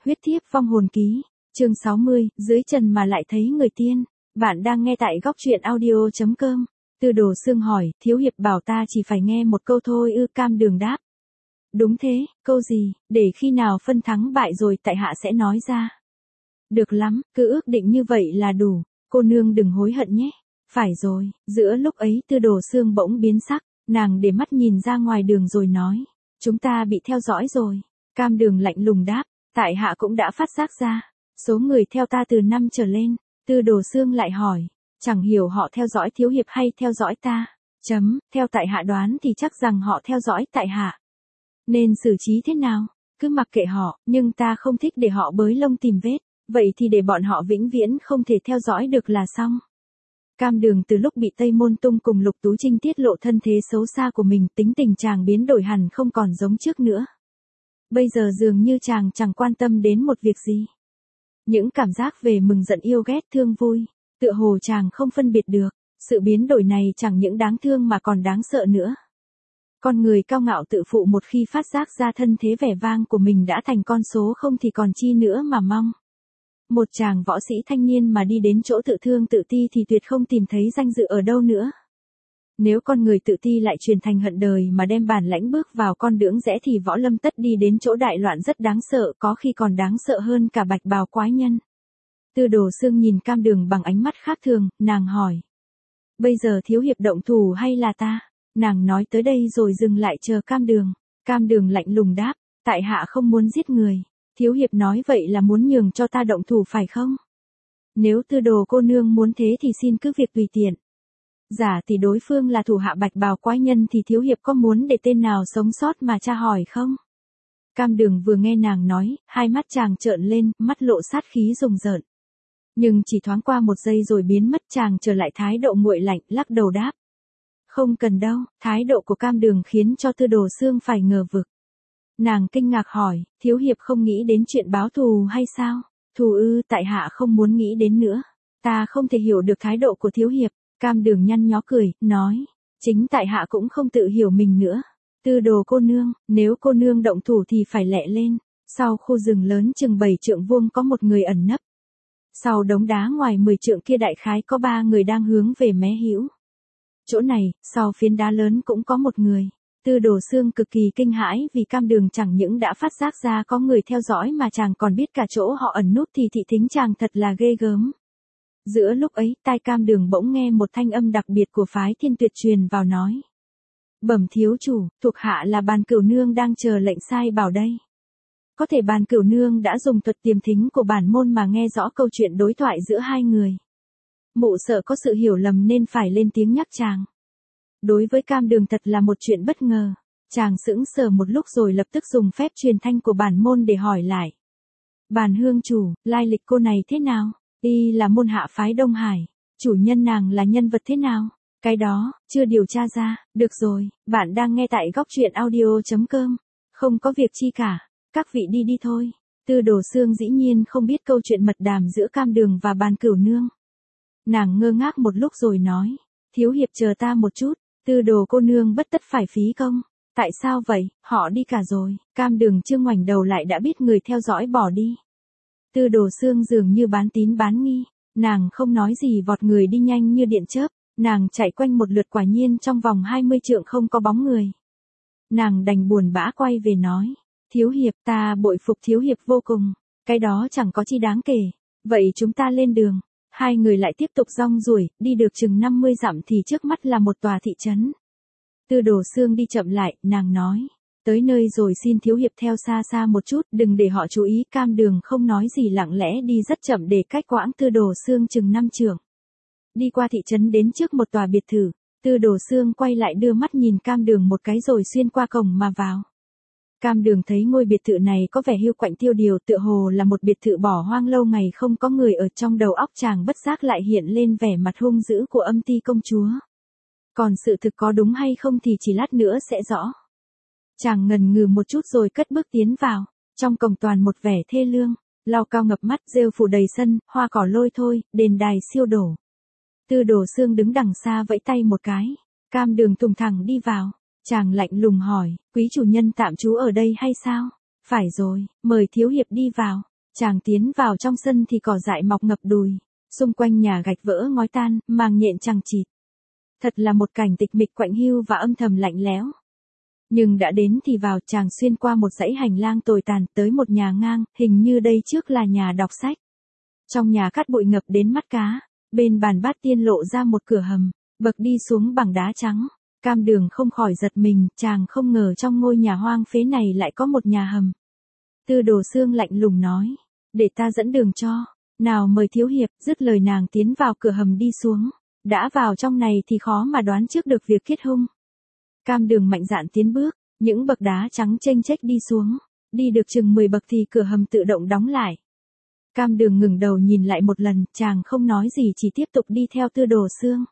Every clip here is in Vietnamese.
Huyết thiếp vong hồn ký, chương 60, dưới trần mà lại thấy người tiên. Bạn đang nghe tại góc truyện audio.com. Tư Đồ Xương hỏi, thiếu hiệp bảo ta chỉ phải nghe một câu thôi ư? Cam Đường đáp. Đúng thế, câu gì, để khi nào phân thắng bại rồi tại hạ sẽ nói ra. Được lắm, cứ ước định như vậy là đủ, cô nương đừng hối hận nhé. Phải rồi, giữa lúc ấy Tư Đồ Xương bỗng biến sắc, nàng để mắt nhìn ra ngoài đường rồi nói, chúng ta bị theo dõi rồi. Cam Đường lạnh lùng đáp, tại hạ cũng đã phát giác ra, số người theo ta từ 5 trở lên. Tư Đồ Xương lại hỏi, chẳng hiểu họ theo dõi thiếu hiệp hay theo dõi ta. Theo tại hạ đoán thì chắc rằng họ theo dõi tại hạ. Nên xử trí thế nào? Cứ mặc kệ họ, nhưng ta không thích để họ bới lông tìm vết, vậy thì để bọn họ vĩnh viễn không thể theo dõi được là xong. Cam Đường từ lúc bị Tây Môn Tung cùng Lục Tú Trinh tiết lộ thân thế xấu xa của mình, tính tình chàng biến đổi hẳn không còn giống trước nữa. Bây giờ dường như chàng chẳng quan tâm đến một việc gì. Những cảm giác về mừng giận yêu ghét thương vui, tựa hồ chàng không phân biệt được, sự biến đổi này chẳng những đáng thương mà còn đáng sợ nữa. Con người cao ngạo tự phụ một khi phát giác ra thân thế vẻ vang của mình đã thành con số không thì còn chi nữa mà mong. Một chàng võ sĩ thanh niên mà đi đến chỗ tự thương tự ti thì tuyệt không tìm thấy danh dự ở đâu nữa. Nếu con người tự ti lại truyền thành hận đời mà đem bản lãnh bước vào con đường rẽ thì võ lâm tất đi đến chỗ đại loạn rất đáng sợ, có khi còn đáng sợ hơn cả bạch bào quái nhân. Tư Đồ Xương nhìn Cam Đường bằng ánh mắt khác thường, nàng hỏi. Bây giờ thiếu hiệp động thủ hay là ta? Nàng nói tới đây rồi dừng lại chờ Cam Đường. Cam Đường lạnh lùng đáp, tại hạ không muốn giết người. Thiếu hiệp nói vậy là muốn nhường cho ta động thủ phải không? Nếu Tư Đồ cô nương muốn thế thì xin cứ việc tùy tiện. Giả thì đối phương là thủ hạ bạch bào quái nhân thì thiếu hiệp có muốn để tên nào sống sót mà tra hỏi không? Cam Đường vừa nghe nàng nói, hai mắt chàng trợn lên, mắt lộ sát khí rùng rợn. Nhưng chỉ thoáng qua một giây rồi biến mất, chàng trở lại thái độ nguội lạnh, lắc đầu đáp. Không cần đâu. Thái độ của Cam Đường khiến cho Tư Đồ Xương phải ngờ vực. Nàng kinh ngạc hỏi, thiếu hiệp không nghĩ đến chuyện báo thù hay sao? Thù ư? Tại hạ không muốn nghĩ đến nữa. Ta không thể hiểu được thái độ của thiếu hiệp. Cam Đường nhăn nhó cười, nói, chính tại hạ cũng không tự hiểu mình nữa. Tư Đồ cô nương, nếu cô nương động thủ thì phải lẹ lên. Sau khu rừng lớn chừng 7 trượng vuông có một người ẩn nấp. Sau đống đá ngoài 10 trượng kia đại khái có 3 người đang hướng về mé hữu. Chỗ này, sau phiến đá lớn cũng có một người. Tư Đồ Xương cực kỳ kinh hãi vì Cam Đường chẳng những đã phát giác ra có người theo dõi mà chàng còn biết cả chỗ họ ẩn núp thì thị thính chàng thật là ghê gớm. Giữa lúc ấy, tai Cam Đường bỗng nghe một thanh âm đặc biệt của phái Thiên Tuyệt truyền vào nói. Bẩm thiếu chủ, thuộc hạ là Bàn Cửu Nương đang chờ lệnh sai bảo đây. Có thể Bàn Cửu Nương đã dùng thuật tiềm thính của bản môn mà nghe rõ câu chuyện đối thoại giữa hai người. Mụ sợ có sự hiểu lầm nên phải lên tiếng nhắc chàng. Đối với Cam Đường thật là một chuyện bất ngờ. Chàng sững sờ một lúc rồi lập tức dùng phép truyền thanh của bản môn để hỏi lại. Bàn hương chủ, lai lịch cô này thế nào? Y là môn hạ phái Đông Hải. Chủ nhân nàng là nhân vật thế nào? Cái đó, chưa điều tra ra. Được rồi, bạn đang nghe tại góc truyện audio.com. Không có việc chi cả. Các vị đi đi thôi. Tư Đồ Xương dĩ nhiên không biết câu chuyện mật đàm giữa Cam Đường và Bàn Cửu Nương. Nàng ngơ ngác một lúc rồi nói. Thiếu hiệp chờ ta một chút. Tư Đồ cô nương bất tất phải phí công. Tại sao vậy? Họ đi cả rồi. Cam Đường chưa ngoảnh đầu lại đã biết người theo dõi bỏ đi. Tư Đồ Xương dường như bán tín bán nghi. Nàng không nói gì vọt người đi nhanh như điện chớp. Nàng chạy quanh một lượt quả nhiên trong vòng 20 trượng không có bóng người. Nàng đành buồn bã quay về nói. Thiếu hiệp, ta bội phục thiếu hiệp vô cùng. Cái đó chẳng có chi đáng kể. Vậy chúng ta lên đường. Hai người lại tiếp tục rong ruổi, đi được chừng 50 dặm thì trước mắt là một tòa thị trấn. Tư Đồ Xương đi chậm lại, nàng nói. Tới nơi rồi xin thiếu hiệp theo xa xa một chút, đừng để họ chú ý. Cam Đường không nói gì lặng lẽ đi rất chậm để cách quãng Tư Đồ Xương chừng 5 trượng. Đi qua thị trấn đến trước một tòa biệt thự, Tư Đồ Xương quay lại đưa mắt nhìn Cam Đường một cái rồi xuyên qua cổng mà vào. Cam Đường thấy ngôi biệt thự này có vẻ hiu quạnh tiêu điều, tựa hồ là một biệt thự bỏ hoang lâu ngày không có người ở. Trong đầu óc chàng bất giác lại hiện lên vẻ mặt hung dữ của Âm Ti công chúa. Còn sự thực có đúng hay không thì chỉ lát nữa sẽ rõ. Chàng ngần ngừ một chút rồi cất bước tiến vào. Trong cổng toàn một vẻ thê lương, lau cao ngập mắt, rêu phủ đầy sân, hoa cỏ lôi thôi, đền đài siêu đổ. Tư Đồ Xương đứng đằng xa vẫy tay một cái. Cam Đường thùng thẳng đi vào. Chàng lạnh lùng hỏi, quý chủ nhân tạm trú ở đây hay sao? Phải rồi, mời thiếu hiệp đi vào. Chàng tiến vào trong sân thì cỏ dại mọc ngập đùi, xung quanh nhà gạch vỡ ngói tan, màng nhện chằng chịt. Thật là một cảnh tịch mịch quạnh hiu và âm thầm lạnh lẽo. Nhưng đã đến thì vào, chàng xuyên qua một dãy hành lang tồi tàn tới một nhà ngang, hình như đây trước là nhà đọc sách. Trong nhà cát bụi ngập đến mắt cá, bên bàn bát tiên lộ ra một cửa hầm, bậc đi xuống bằng đá trắng. Cam Đường không khỏi giật mình, chàng không ngờ trong ngôi nhà hoang phế này lại có một nhà hầm. Tư Đồ Xương lạnh lùng nói, để ta dẫn đường cho, nào mời thiếu hiệp, dứt lời nàng tiến vào cửa hầm đi xuống. Đã vào trong này thì khó mà đoán trước được việc kết hung. Cam Đường mạnh dạn tiến bước, những bậc đá trắng chênh chếch đi xuống, đi được chừng 10 bậc thì cửa hầm tự động đóng lại. Cam Đường ngừng đầu nhìn lại một lần, chàng không nói gì chỉ tiếp tục đi theo Tư Đồ Xương.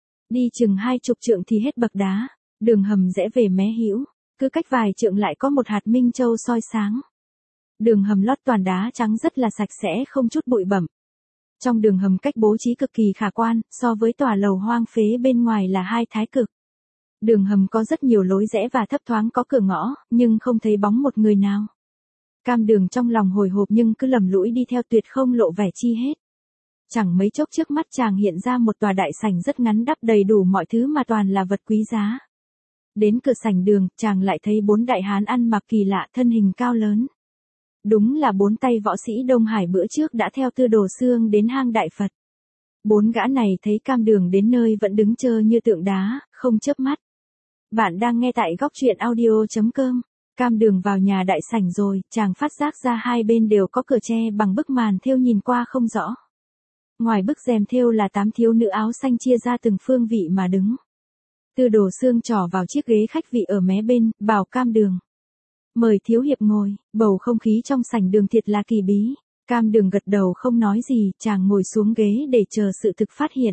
Đi chừng 20 trượng thì hết bậc đá, đường hầm rẽ về mé hữu, cứ cách vài trượng lại có một hạt minh châu soi sáng. Đường hầm lót toàn đá trắng rất là sạch sẽ không chút bụi bặm. Trong đường hầm cách bố trí cực kỳ khả quan, so với tòa lầu hoang phế bên ngoài là hai thái cực. Đường hầm có rất nhiều lối rẽ và thấp thoáng có cửa ngõ, nhưng không thấy bóng một người nào. Cam Đường trong lòng hồi hộp nhưng cứ lầm lũi đi theo tuyệt không lộ vẻ chi hết. Chẳng mấy chốc trước mắt chàng hiện ra một tòa đại sảnh rất ngắn đắp đầy đủ mọi thứ mà toàn là vật quý giá. Đến cửa sảnh đường, chàng lại thấy 4 đại hán ăn mặc kỳ lạ, thân hình cao lớn. Đúng là 4 tay võ sĩ Đông Hải bữa trước đã theo Tư Đồ Xương đến hang Đại Phật. 4 gã này thấy Cam Đường đến nơi vẫn đứng trơ như tượng đá, không chớp mắt. Bạn đang nghe tại góc truyện audio.com. Cam Đường vào nhà đại sảnh rồi, chàng phát giác ra hai bên đều có cửa tre bằng bức màn thêu nhìn qua không rõ. Ngoài bức rèm thêu là 8 thiếu nữ áo xanh chia ra từng phương vị mà đứng. Tư Đồ Xương trỏ vào chiếc ghế khách vị ở mé bên, bảo Cam Đường. Mời thiếu hiệp ngồi, bầu không khí trong sảnh đường thiệt là kỳ bí. Cam Đường gật đầu không nói gì, chàng ngồi xuống ghế để chờ sự thực phát hiện.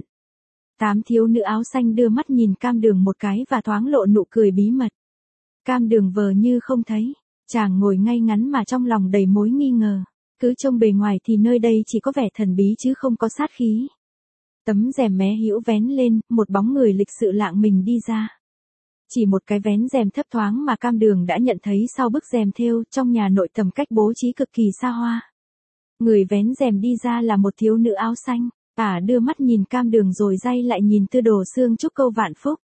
8 thiếu nữ áo xanh đưa mắt nhìn Cam Đường một cái và thoáng lộ nụ cười bí mật. Cam Đường vờ như không thấy, chàng ngồi ngay ngắn mà trong lòng đầy mối nghi ngờ. Cứ trông bề ngoài thì nơi đây chỉ có vẻ thần bí chứ không có sát khí. Tấm rèm mé hữu vén lên, một bóng người lịch sự lạng mình đi ra. Chỉ một cái vén rèm thấp thoáng mà Cam Đường đã nhận thấy sau bức rèm thêu, trong nhà nội tầm cách bố trí cực kỳ xa hoa. Người vén rèm đi ra là một thiếu nữ áo xanh, ả đưa mắt nhìn Cam Đường rồi day lại nhìn Tư Đồ Xương chúc câu vạn phúc.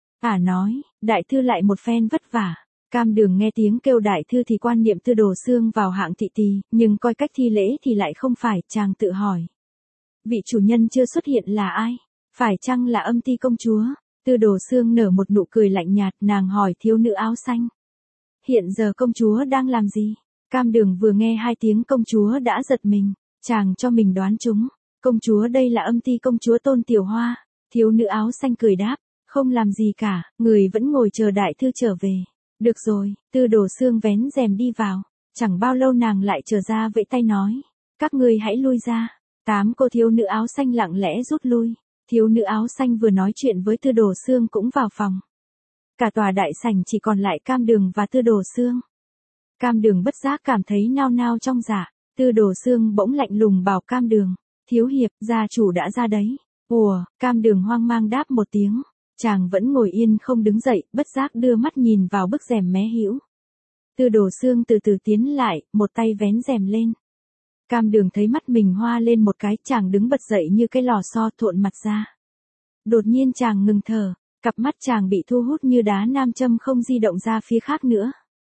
Ả nói, đại thư lại một phen vất vả. Cam Đường nghe tiếng kêu đại thư thì quan niệm Tư Đồ Xương vào hạng thị tỳ, nhưng coi cách thi lễ thì lại không phải, chàng tự hỏi. Vị chủ nhân chưa xuất hiện là ai? Phải chăng là Âm Ti công chúa? Tư Đồ Xương nở một nụ cười lạnh nhạt, nàng hỏi thiếu nữ áo xanh. Hiện giờ công chúa đang làm gì? Cam Đường vừa nghe hai tiếng công chúa đã giật mình, chàng cho mình đoán trúng. Công chúa đây là Âm Ti công chúa Tôn Tiểu Hoa. Thiếu nữ áo xanh cười đáp, không làm gì cả, người vẫn ngồi chờ đại thư trở về. Được rồi, Tư Đồ Xương vén rèm đi vào, chẳng bao lâu nàng lại trở ra vẫy tay nói, các ngươi hãy lui ra. 8 cô thiếu nữ áo xanh lặng lẽ rút lui, thiếu nữ áo xanh vừa nói chuyện với Tư Đồ Xương cũng vào phòng. Cả tòa đại sảnh chỉ còn lại Cam Đường và Tư Đồ Xương. Cam Đường bất giác cảm thấy nao nao trong dạ, Tư Đồ Xương bỗng lạnh lùng bảo Cam Đường, thiếu hiệp, gia chủ đã ra đấy. Ủa, Cam Đường hoang mang đáp một tiếng. Chàng vẫn ngồi yên không đứng dậy, bất giác đưa mắt nhìn vào bức rèm mé hữu. Tư Đồ Xương từ từ tiến lại, một tay vén rèm lên. Cam Đường thấy mắt mình hoa lên một cái, chàng đứng bật dậy như cái lò xo thuộn mặt ra. Đột nhiên chàng ngừng thở, cặp mắt chàng bị thu hút như đá nam châm không di động ra phía khác nữa.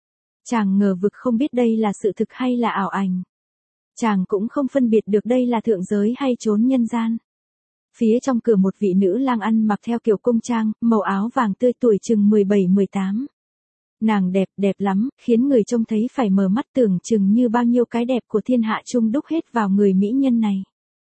Chàng ngờ vực không biết đây là sự thực hay là ảo ảnh. Chàng cũng không phân biệt được đây là thượng giới hay chốn nhân gian. Phía trong cửa một vị nữ lang ăn mặc theo kiểu cung trang, màu áo vàng tươi, tuổi chừng 17-18. Nàng đẹp lắm, khiến người trông thấy phải mở mắt, tưởng chừng như bao nhiêu cái đẹp của thiên hạ chung đúc hết vào người mỹ nhân này.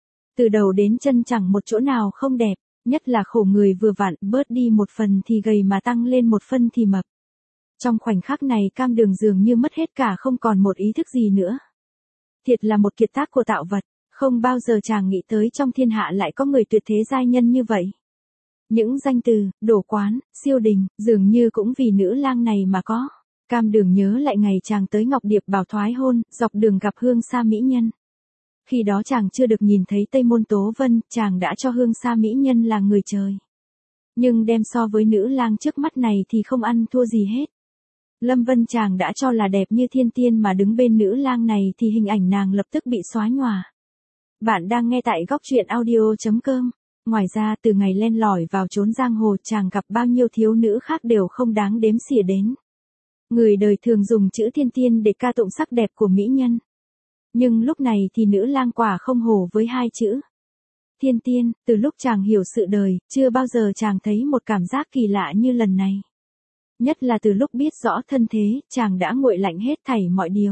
Từ đầu đến chân chẳng một chỗ nào không đẹp, nhất là khổ người vừa vặn, bớt đi một phần thì gầy mà tăng lên một phân thì mập. Trong khoảnh khắc này Cam Đường dường như mất hết cả, không còn một ý thức gì nữa. Thiệt là một kiệt tác của tạo vật. Không bao giờ chàng nghĩ tới trong thiên hạ lại có người tuyệt thế giai nhân như vậy. Những danh từ, đổ quán, siêu đình, dường như cũng vì nữ lang này mà có. Cam Đường nhớ lại ngày chàng tới Ngọc Điệp Bảo thoái hôn, dọc đường gặp Hương Sa mỹ nhân. Khi đó chàng chưa được nhìn thấy Tây Môn Tố Vân, chàng đã cho Hương Sa mỹ nhân là người trời. Nhưng đem so với nữ lang trước mắt này thì không ăn thua gì hết. Lâm Vân chàng đã cho là đẹp như thiên tiên mà đứng bên nữ lang này thì hình ảnh nàng lập tức bị xóa nhòa. Bạn đang nghe tại góc truyện audio.com. Ngoài ra từ ngày len lỏi vào chốn giang hồ chàng gặp bao nhiêu thiếu nữ khác đều không đáng đếm xỉa đến. Người đời thường dùng chữ thiên tiên để ca tụng sắc đẹp của mỹ nhân. Nhưng lúc này thì nữ lang quả không hổ với hai chữ thiên tiên, từ lúc chàng hiểu sự đời, chưa bao giờ chàng thấy một cảm giác kỳ lạ như lần này. Nhất là từ lúc biết rõ thân thế, chàng đã nguội lạnh hết thảy mọi điều.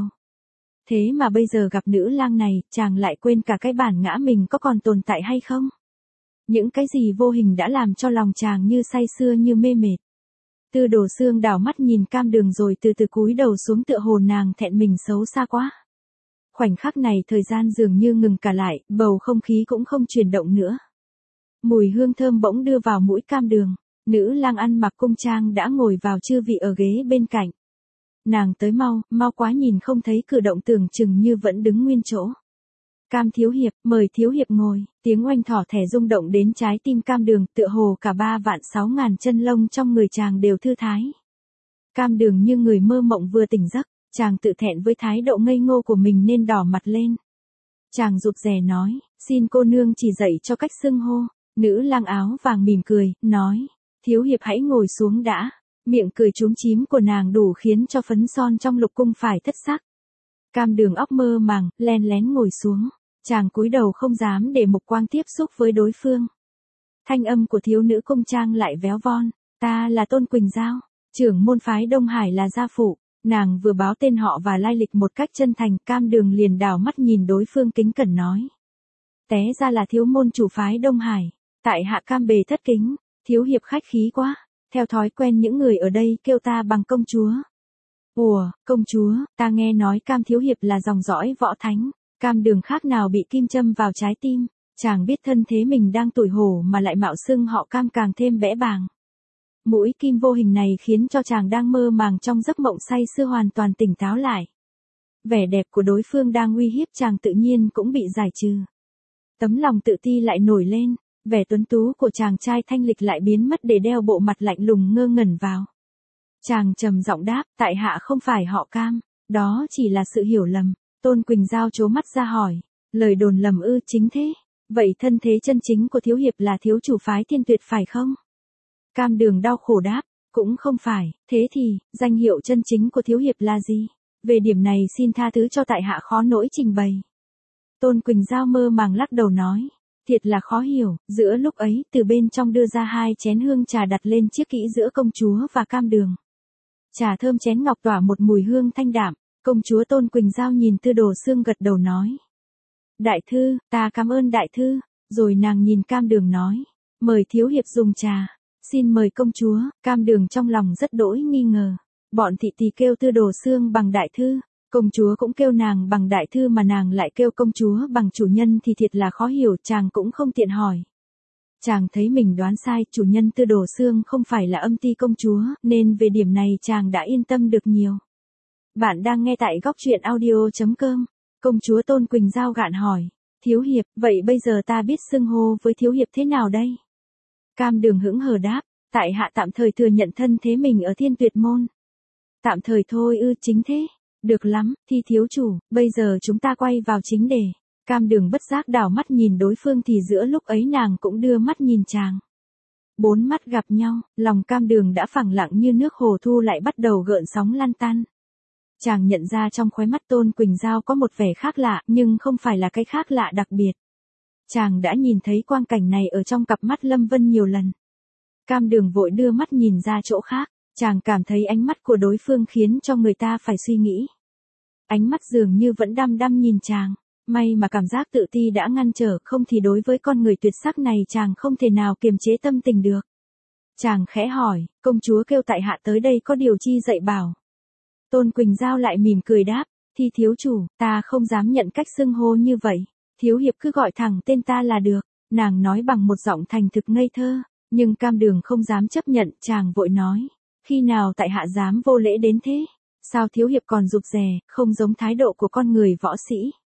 Thế mà bây giờ gặp nữ lang này, chàng lại quên cả cái bản ngã mình có còn tồn tại hay không? Những cái gì vô hình đã làm cho lòng chàng như say sưa như mê mệt. Tư Đồ Xương đảo mắt nhìn Cam Đường rồi từ từ cúi đầu xuống tựa hồ nàng thẹn mình xấu xa quá. Khoảnh khắc này thời gian dường như ngừng cả lại, bầu không khí cũng không chuyển động nữa. Mùi hương thơm bỗng đưa vào mũi Cam Đường, nữ lang ăn mặc cung trang đã ngồi vào chư vị ở ghế bên cạnh. Nàng tới mau quá nhìn không thấy cử động tưởng chừng như vẫn đứng nguyên chỗ. Cam thiếu hiệp, mời thiếu hiệp ngồi, tiếng oanh thỏ thẻ rung động đến trái tim Cam Đường tựa hồ cả 3.600.000 chân lông trong người chàng đều thư thái. Cam Đường như người mơ mộng vừa tỉnh giấc, chàng tự thẹn với thái độ ngây ngô của mình nên đỏ mặt lên. Chàng rụt rè nói, xin cô nương chỉ dạy cho cách xưng hô. Nữ lang áo vàng mỉm cười, nói, thiếu hiệp hãy ngồi xuống đã. Miệng cười chúm chím của nàng đủ khiến cho phấn son trong lục cung phải thất sắc. Cam Đường óc mơ màng, len lén ngồi xuống. Chàng cúi đầu không dám để mục quang tiếp xúc với đối phương. Thanh âm của thiếu nữ cung trang lại véo von. Ta là Tôn Quỳnh Giao, trưởng môn phái Đông Hải là gia phụ. Nàng vừa báo tên họ và lai lịch một cách chân thành. Cam Đường liền đảo mắt nhìn đối phương kính cẩn nói. Té ra là thiếu môn chủ phái Đông Hải. Tại hạ Cam bề thất kính. Thiếu hiệp khách khí quá. Theo thói quen những người ở đây kêu ta bằng công chúa. Ủa, công chúa, ta nghe nói Cam thiếu hiệp là dòng dõi võ thánh. Cam Đường khác nào bị kim châm vào trái tim. Chàng biết thân thế mình đang tủi hổ mà lại mạo xưng họ Cam càng thêm bẽ bàng. Mũi kim vô hình này khiến cho chàng đang mơ màng trong giấc mộng say sưa hoàn toàn tỉnh táo lại. Vẻ đẹp của đối phương đang uy hiếp chàng tự nhiên cũng bị giải trừ. Tấm lòng tự ti lại nổi lên. Vẻ tuấn tú của chàng trai thanh lịch lại biến mất để đeo bộ mặt lạnh lùng ngơ ngẩn vào. Chàng trầm giọng đáp, tại hạ không phải họ Cam, đó chỉ là sự hiểu lầm. Tôn Quỳnh Giao trố mắt ra hỏi, lời đồn lầm ư? Chính thế, vậy thân thế chân chính của thiếu hiệp là thiếu chủ phái Thiên Tuyệt phải không? Cam Đường đau khổ đáp, cũng không phải, thế thì, danh hiệu chân chính của thiếu hiệp là gì? Về điểm này xin tha thứ cho tại hạ khó nỗi trình bày. Tôn Quỳnh Giao mơ màng lắc đầu nói. Thiệt là khó hiểu, giữa lúc ấy, từ bên trong đưa ra 2 chén hương trà đặt lên chiếc kỹ giữa công chúa và Cam Đường. Trà thơm chén ngọc tỏa một mùi hương thanh đạm, công chúa Tôn Quỳnh Giao nhìn Tư Đồ Xương gật đầu nói. Đại thư, ta cảm ơn đại thư, rồi nàng nhìn Cam Đường nói. Mời thiếu hiệp dùng trà, xin mời công chúa. Cam Đường trong lòng rất đỗi nghi ngờ. Bọn thị tỳ kêu Tư Đồ Xương bằng đại thư. Công chúa cũng kêu nàng bằng đại thư mà nàng lại kêu công chúa bằng chủ nhân thì thiệt là khó hiểu, chàng cũng không tiện hỏi. Chàng thấy mình đoán sai, chủ nhân Tư Đồ Xương không phải là âm ty công chúa, nên về điểm này chàng đã yên tâm được nhiều. Bạn đang nghe tại góc truyện audio.com. Công chúa Tôn Quỳnh Giao gạn hỏi, thiếu hiệp, vậy bây giờ ta biết xưng hô với thiếu hiệp thế nào đây? Cam Đường hững hờ đáp, tại hạ tạm thời thừa nhận thân thế mình ở Thiên Tuyệt môn. Tạm thời thôi ư? Chính thế. Được lắm, thì thiếu chủ, bây giờ chúng ta quay vào chính đề. Cam Đường bất giác đảo mắt nhìn đối phương thì giữa lúc ấy nàng cũng đưa mắt nhìn chàng. 4 mắt gặp nhau, lòng Cam Đường đã phẳng lặng như nước hồ thu lại bắt đầu gợn sóng lan tan. Chàng nhận ra trong khóe mắt Tôn Quỳnh Giao có một vẻ khác lạ, nhưng không phải là cái khác lạ đặc biệt. Chàng đã nhìn thấy quang cảnh này ở trong cặp mắt Lâm Vân nhiều lần. Cam Đường vội đưa mắt nhìn ra chỗ khác. Chàng cảm thấy ánh mắt của đối phương khiến cho người ta phải suy nghĩ. Ánh mắt dường như vẫn đăm đăm nhìn chàng. May mà cảm giác tự ti đã ngăn trở, không thì đối với con người tuyệt sắc này chàng không thể nào kiềm chế tâm tình được. Chàng khẽ hỏi, công chúa kêu tại hạ tới đây có điều chi dạy bảo. Tôn Quỳnh Giao lại mỉm cười đáp, thì thiếu chủ, ta không dám nhận cách xưng hô như vậy. Thiếu hiệp cứ gọi thẳng tên ta là được. Nàng nói bằng một giọng thành thực ngây thơ, nhưng Cam Đường không dám chấp nhận, chàng vội nói. Khi nào tại hạ dám vô lễ đến thế? Sao thiếu hiệp còn rụt rè, không giống thái độ của con người võ sĩ?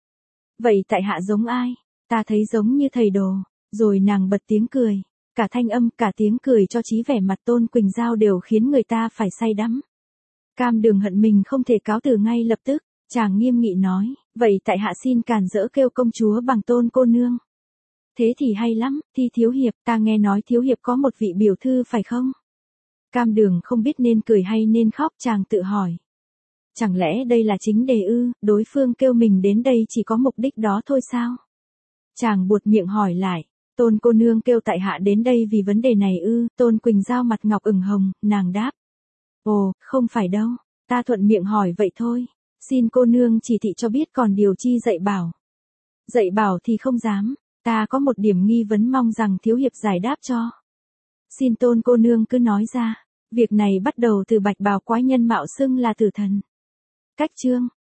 Vậy tại hạ giống ai? Ta thấy giống như thầy đồ. Rồi nàng bật tiếng cười. Cả thanh âm, cả tiếng cười cho chí vẻ mặt Tôn Quỳnh Giao đều khiến người ta phải say đắm. Cam Đường hận mình không thể cáo từ ngay lập tức, chàng nghiêm nghị nói, vậy tại hạ xin càn dỡ kêu công chúa bằng Tôn cô nương. Thế thì hay lắm, Thi thiếu hiệp, ta nghe nói thiếu hiệp có một vị biểu thư phải không? Cam Đường không biết nên cười hay nên khóc, chàng tự hỏi. Chẳng lẽ đây là chính đề ư, đối phương kêu mình đến đây chỉ có mục đích đó thôi sao? Chàng buột miệng hỏi lại, Tôn cô nương kêu tại hạ đến đây vì vấn đề này ư? Tôn Quỳnh Giao mặt ngọc ửng hồng, nàng đáp. Ồ, không phải đâu, ta thuận miệng hỏi vậy thôi, xin cô nương chỉ thị cho biết còn điều chi dạy bảo. Dạy bảo thì không dám, ta có một điểm nghi vấn mong rằng thiếu hiệp giải đáp cho. Xin Tôn cô nương cứ nói ra, việc này bắt đầu từ bạch bào quái nhân mạo xưng là tử thần. Cách chương,